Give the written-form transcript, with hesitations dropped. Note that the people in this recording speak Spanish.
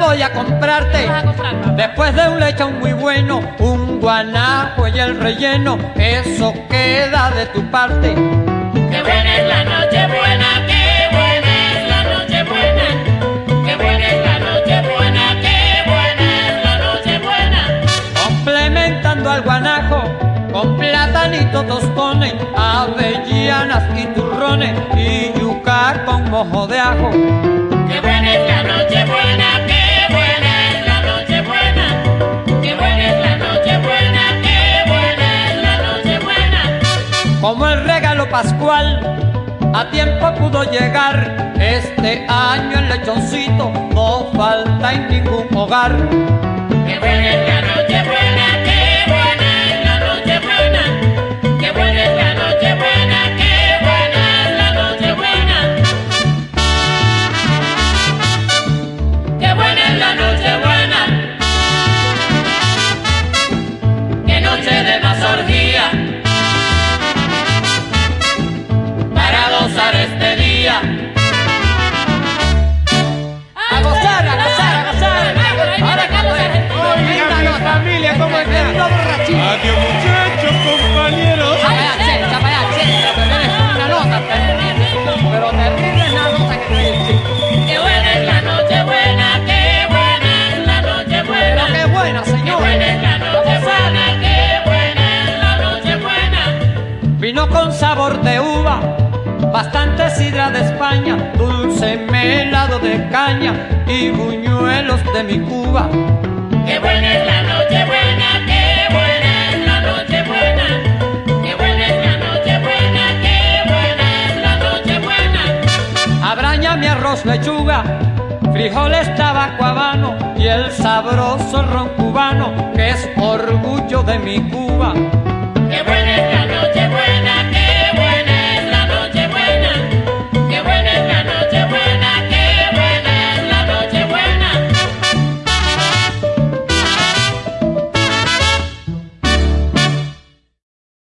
voy a comprarte. ¿Qué vas a comprar, papá? Después de un lechón muy bueno, un guanajo y el relleno, eso queda de tu parte. Qué buena es la noche buena, qué buena es la noche buena. Qué buena es la noche buena, qué buena es la noche buena. Complementando al guanajo con platanito, tostones, avellanas y turrones y yuca con mojo de ajo. Qué buena es la noche buena, qué buena es la noche buena. Qué buena es la noche buena, qué buena es la noche buena. Como el regalo pascual a tiempo pudo llegar, este año el lechoncito no falta en ningún hogar. Qué buena es la noche buena, qué buena es la noche buena. Qué buena es la noche buena, qué buena es la noche buena. Qué buena es la noche buena. Qué noche de más orgía para gozar este día. A gozar, a gozar, a gozar. Ahora que Oiga, mi familia, ¿cómo está? Adiós, muchachos, compañeros. Chapayá, che, una nota terrible, pero terrible es la nota que trae el chico. Qué buena es la noche buena, qué buena es la noche buena. Pero qué buena, Qué señor. buena es la noche buena, qué buena es la noche buena. Vino con sabor de uva, bastante sidra de España, dulce melado de caña y buñuelos de mi Cuba. Qué buena es la noche buena, qué buena es la noche buena. Qué buena es la noche buena, qué buena es la noche buena. Abraña mi arroz, lechuga, frijoles, tabaco habano y el sabroso ron cubano que es orgullo de mi Cuba.